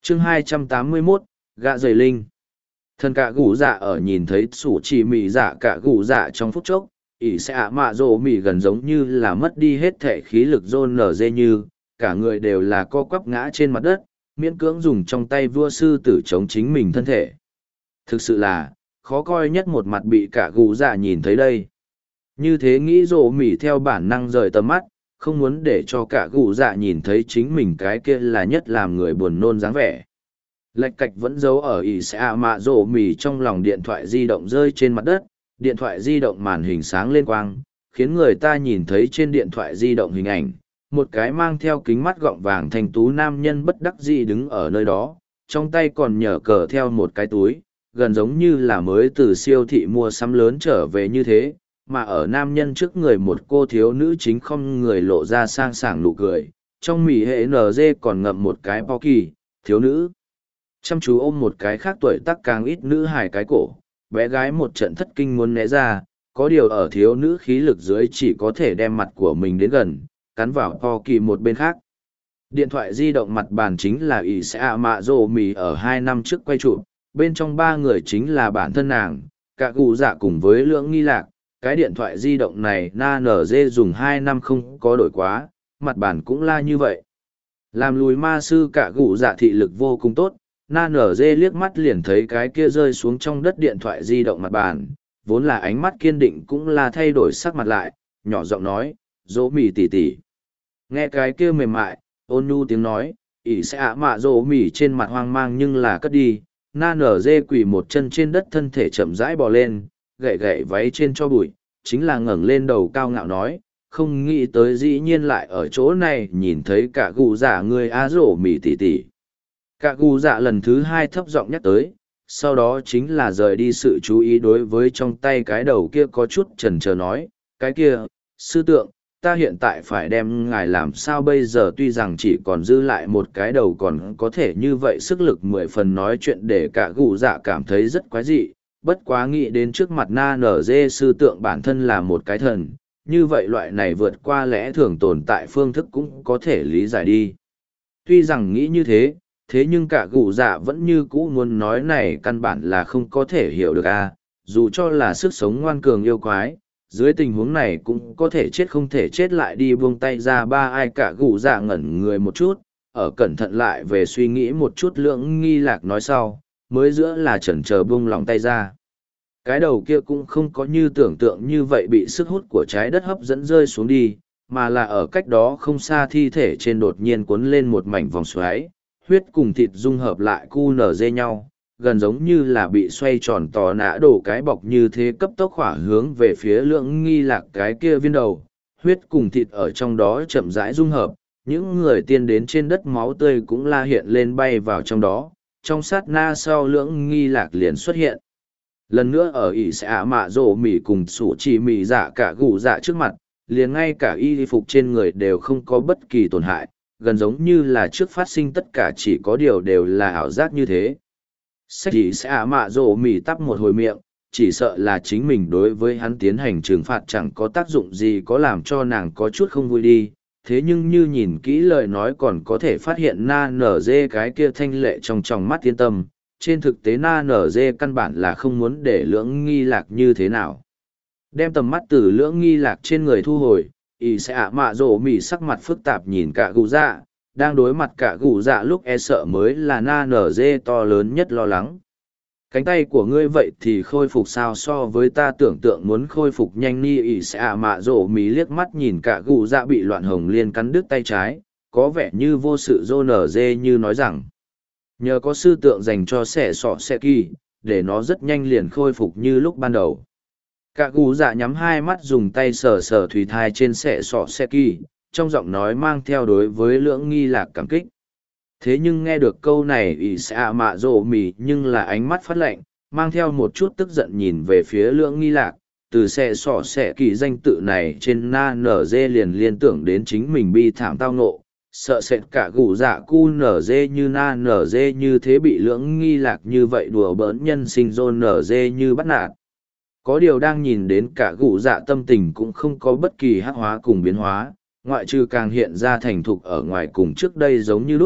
chương 281, gạ dày linh. Thần cả gù dạ ở nhìn thấy sủ chỉ mì dạ cả gù dạ trong phút chốc, ỷ sẽ ạ mạ rồ mì gần giống như là mất đi hết thể khí lực rôn nở dê như, cả người đều là co quắp ngã trên mặt đất, miễn cưỡng dùng trong tay vua sư tử chống chính mình thân thể. Thực sự là, khó coi nhất một mặt bị cả gù dạ nhìn thấy đây. Như thế nghĩ rồ mì theo bản năng rời tầm mắt, không muốn để cho cả gù dạ nhìn thấy chính mình cái kia là nhất làm người buồn nôn dáng vẻ. Lạch cạch vẫn giấu ở ỷ sẽ ạ mạ rồ mì trong lòng điện thoại di động rơi trên mặt đất, điện thoại di động màn hình sáng lên quang, khiến người ta nhìn thấy trên điện thoại di động hình ảnh, một cái mang theo kính mắt gọng vàng thanh tú nam nhân bất đắc dĩ đứng ở nơi đó, trong tay còn nhờ cờ theo một cái túi, gần giống như là mới từ siêu thị mua sắm lớn trở về như thế, mà ở nam nhân trước người một cô thiếu nữ chính không người lộ ra sang sảng nụ cười, trong mỉ hệ NG còn ngậm một cái po kỳ, thiếu nữ. Chăm chú ôm một cái khác tuổi tác càng ít nữ hài cái cổ, bé gái một trận thất kinh muốn né ra, có điều ở thiếu nữ khí lực dưới chỉ có thể đem mặt của mình đến gần, cắn vào po kỳ một bên khác. Điện thoại di động mặt bàn chính là ỷ sẽ ạ mạ rồ mì ở 2 năm trước quay chụp, bên trong 3 người chính là bản thân nàng, cả cụ dạ cùng với lưỡng nghi lạc. Cái điện thoại di động này na nở dê dùng 2 năm không có đổi quá, mặt bàn cũng là như vậy. Làm lùi ma sư cả cụ dạ thị lực vô cùng tốt, na nở dê liếc mắt liền thấy cái kia rơi xuống trong đất điện thoại di động mặt bàn, vốn là ánh mắt kiên định cũng là thay đổi sắc mặt lại, nhỏ giọng nói, dỗ mì tỉ tỉ. Nghe cái kia mềm mại, ôn nhu tiếng nói, ỷ sẽ ạ mạ dỗ mì trên mặt hoang mang nhưng là cất đi, na nở dê quỳ một chân trên đất thân thể chậm rãi bò lên, gậy gậy váy trên cho bụi, chính là ngẩng lên đầu cao ngạo nói, không nghĩ tới dĩ nhiên lại ở chỗ này nhìn thấy cả gù dạ người á rổ mì tỉ tỉ. Cả gù dạ lần thứ 2 thấp giọng nhắc tới, sau đó chính là rời đi sự chú ý đối với trong tay cái đầu kia có chút chần chờ nói, cái kia, sư tượng, ta hiện tại phải đem ngài làm sao bây giờ tuy rằng chỉ còn dư lại một cái đầu còn có thể như vậy sức lực 10 phần nói chuyện để cả gù dạ cảm thấy rất quái dị, bất quá nghĩ đến trước mặt na nở dê sư tượng bản thân là một cái thần, như vậy loại này vượt qua lẽ thường tồn tại phương thức cũng có thể lý giải đi. Tuy rằng nghĩ như thế, thế nhưng cả gù dạ vẫn như cũ muốn nói này căn bản là không có thể hiểu được a, dù cho là sức sống ngoan cường yêu quái, dưới tình huống này cũng có thể chết không thể chết lại đi buông tay ra ba ai cả gù dạ ngẩn người một chút, ở cẩn thận lại về suy nghĩ một chút lưỡng nghi lạc nói sau, mới giữa là chần chờ buông lòng tay ra. Cái đầu kia cũng không có như tưởng tượng như vậy bị sức hút của trái đất hấp dẫn rơi xuống đi, mà là ở cách đó không xa thi thể trên đột nhiên cuốn lên một mảnh vòng xoáy, huyết cùng thịt dung hợp lại cu nở dê nhau, gần giống như là bị xoay tròn tò nã đổ cái bọc như thế cấp tốc hỏa hướng về phía lưỡng nghi lạc cái kia viên đầu, huyết cùng thịt ở trong đó chậm rãi dung hợp, những người tiên đến trên đất máu tươi cũng la hiện lên bay vào trong đó, trong sát na sau lưỡng nghi lạc liền xuất hiện. Lần nữa ở ỷ sẽ ạ mạ rổ mỉ cùng sủ chỉ mỉ dạ cả gù dạ trước mặt, liền ngay cả y phục trên người đều không có bất kỳ tổn hại, gần giống như là trước phát sinh tất cả chỉ có điều đều là ảo giác như thế. Sách ỷ sẽ ạ mạ rổ mỉ tắp một hồi miệng, chỉ sợ là chính mình đối với hắn tiến hành trừng phạt chẳng có tác dụng gì có làm cho nàng có chút không vui đi. Thế nhưng như nhìn kỹ lời nói còn có thể phát hiện na nở dê cái kia thanh lệ trong tròng mắt yên tâm, trên thực tế na nở dê căn bản là không muốn để lưỡng nghi lạc như thế nào. Đem tầm mắt từ lưỡng nghi lạc trên người thu hồi, y sẽ ạ mạ rổ mỉ sắc mặt phức tạp nhìn cả gù dạ, đang đối mặt cả gù dạ lúc e sợ mới là na nở dê to lớn nhất lo lắng. Cánh tay của ngươi vậy thì khôi phục sao so với ta tưởng tượng muốn khôi phục nhanh ni y sẽ ạ mạ rổ mỉ liếc mắt nhìn cả gù dạ bị loạn hồng liên cắn đứt tay trái, có vẻ như vô sự dô nở dê như nói rằng. Nhờ có sư tượng dành cho sẻ sọ sẻ kỳ, để nó rất nhanh liền khôi phục như lúc ban đầu. Cả gù dạ nhắm hai mắt dùng tay sờ sờ thủy thai trên sẻ sọ sẻ kỳ, trong giọng nói mang theo đối với lưỡng nghi lạc cảm kích. Thế nhưng nghe được câu này ỷ sẽ ạ mạ rộ mì nhưng là ánh mắt phát lạnh, mang theo một chút tức giận nhìn về phía lưỡng nghi lạc, từ sẻ sọ sẻ kỳ danh tự này trên na nở dê liền liên tưởng đến chính mình bi thảm tao nộ. Sợ sệt cả gù dạ cu nở dê như na nở dê như thế bị lưỡng nghi lạc như vậy đùa bỡn nhân sinh rôn nở dê như bắt nạt. Có điều đang nhìn đến cả gù dạ tâm tình cũng không có bất kỳ hắc hóa cùng biến hóa, ngoại trừ càng hiện ra thành thục ở ngoài cùng trước đây giống như lúc,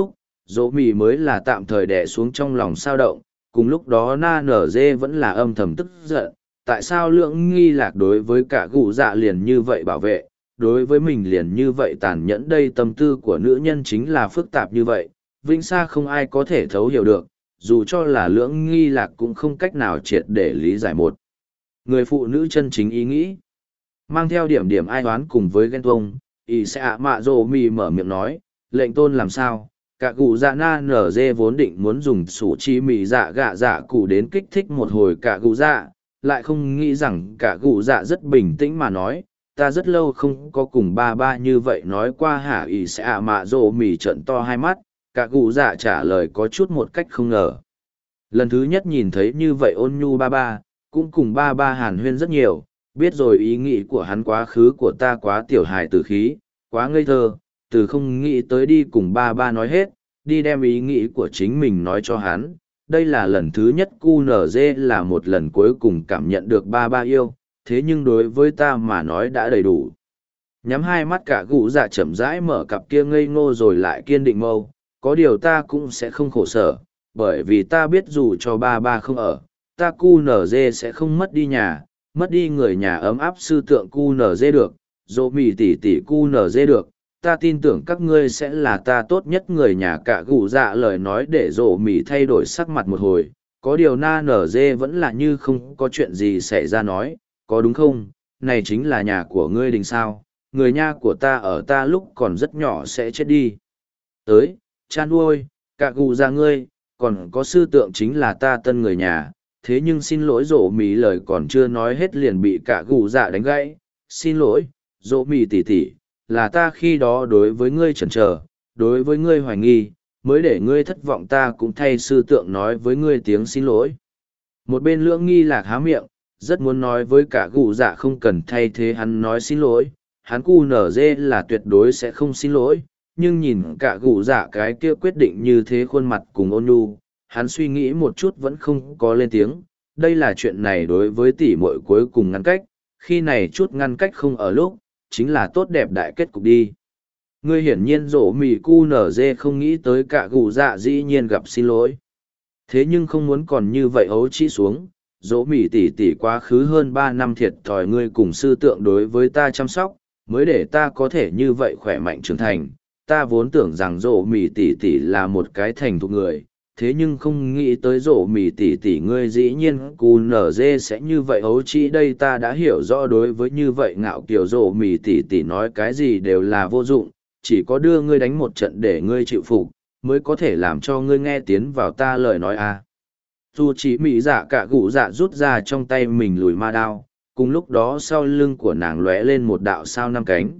dỗ mì mới là tạm thời đè xuống trong lòng sao động, cùng lúc đó na nở dê vẫn là âm thầm tức giận, tại sao lưỡng nghi lạc đối với cả gù dạ liền như vậy bảo vệ, đối với mình liền như vậy tàn nhẫn. Đây tâm tư của nữ nhân chính là phức tạp như vậy, vĩnh xa không ai có thể thấu hiểu được, dù cho là lưỡng nghi lạc cũng không cách nào triệt để lý giải một người phụ nữ chân chính ý nghĩ. Mang theo điểm điểm ai oán cùng với ghen tuông, ỷ sẽ ạ mạ rồ mì mở miệng nói, lệnh tôn làm sao, cả cụ dạ na nở dê vốn định muốn dùng sủ chi mì dạ gạ dạ cụ đến kích thích một hồi cả cụ dạ, lại không nghĩ rằng cả cụ dạ rất bình tĩnh mà nói, ta rất lâu không có cùng ba ba như vậy nói qua hả. Ỷ sẽ ạ mạ rồ mì trận to hai mắt, cả cụ dạ trả lời có chút một cách không ngờ. Lần thứ nhất nhìn thấy như vậy ôn nhu ba ba, cũng cùng ba ba hàn huyên rất nhiều, biết rồi ý nghĩ của hắn quá khứ của ta quá tiểu hài tử khí, quá ngây thơ, từ không nghĩ tới đi cùng ba ba nói hết, đi đem ý nghĩ của chính mình nói cho hắn. Đây là lần thứ nhất QNZ là một lần cuối cùng cảm nhận được ba ba yêu, thế nhưng đối với ta mà nói đã đầy đủ. Nhắm hai mắt cả gũ dạ chậm rãi mở cặp kia ngây ngô rồi lại kiên định mâu, có điều ta cũng sẽ không khổ sở, bởi vì ta biết dù cho ba ba không ở, ta QNZ sẽ không mất đi nhà, mất đi người nhà ấm áp sư tượng QNZ được, dỗ mì tỉ tỉ QNZ được, ta tin tưởng các ngươi sẽ là ta tốt nhất người nhà. Cả gù dạ lời nói để dỗ mì thay đổi sắc mặt một hồi, có điều na nở dê vẫn là như không có chuyện gì xảy ra nói, có đúng không, này chính là nhà của ngươi đình sao, người nhà của ta ở ta lúc còn rất nhỏ sẽ chết đi. Tới, chan nuôi, cả gù dạ ngươi, còn có sư tượng chính là ta tân người nhà. Thế nhưng xin lỗi, dỗ mì lời còn chưa nói hết liền bị cả gù dạ đánh gãy. Xin lỗi, dỗ mì tỉ tỉ, là ta khi đó đối với ngươi chần chờ, đối với ngươi hoài nghi, mới để ngươi thất vọng. Ta cũng thay sư tượng nói với ngươi tiếng xin lỗi. Một bên lưỡng nghi lạc há miệng, rất muốn nói với cả gù dạ không cần thay thế hắn nói xin lỗi, hắn cu nở dê là tuyệt đối sẽ không xin lỗi, nhưng nhìn cả gù dạ cái kia quyết định như thế khuôn mặt cùng ôn nhu, hắn suy nghĩ một chút vẫn không có lên tiếng. Đây là chuyện này đối với tỷ muội cuối cùng ngăn cách, khi này chút ngăn cách không ở lúc, chính là tốt đẹp đại kết cục đi. Ngươi hiển nhiên rổ mì cu nở dê không nghĩ tới cả gù dạ dĩ nhiên gặp xin lỗi. Thế nhưng không muốn còn như vậy ấu trĩ xuống, dỗ mì tỉ tỉ quá khứ hơn 3 năm thiệt thòi ngươi cùng sư tượng đối với ta chăm sóc, mới để ta có thể như vậy khỏe mạnh trưởng thành. Ta vốn tưởng rằng dỗ mì tỉ tỉ là một cái thành thục người, thế nhưng không nghĩ tới rổ mì tỉ tỉ ngươi dĩ nhiên cù nở dê sẽ như vậy ấu trĩ. Đây ta đã hiểu rõ, đối với như vậy ngạo kiểu rổ mì tỉ tỉ nói cái gì đều là vô dụng, chỉ có đưa ngươi đánh một trận để ngươi chịu phục mới có thể làm cho ngươi nghe tiến vào ta lời nói à. Dù chỉ mị dạ cả gụ dạ rút ra trong tay mình lùi ma đao, cùng lúc đó sau lưng của nàng lóe lên một đạo sao năm cánh.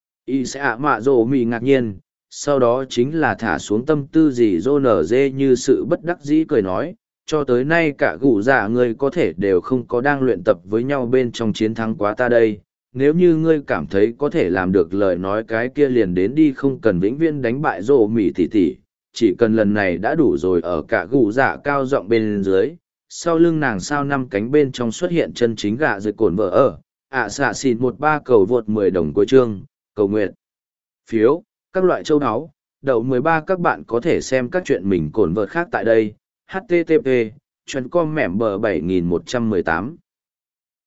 Y sẽ ạ mạ rổ mì ngạc nhiên, sau đó chính là thả xuống tâm tư gì dô nở dê như sự bất đắc dĩ cười nói, cho tới nay cả gù dạ ngươi có thể đều không có đang luyện tập với nhau bên trong chiến thắng quá ta đây. Nếu như ngươi cảm thấy có thể làm được lời nói cái kia liền đến đi, không cần vĩnh viễn đánh bại rổ mỉ tỉ tỉ, chỉ cần lần này đã đủ rồi. Ở cả gù dạ cao giọng bên dưới, sau lưng nàng sao năm cánh bên trong xuất hiện chân chính gạ dưới cồn vợ ở, xạ xịn 13 cầu vượt 10 đồng cuối chương, cầu nguyện, phiếu, các loại châu áo, đậu 13. Các bạn có thể xem các chuyện mình cồn vợt khác tại đây. http://com mẻm bờ 7118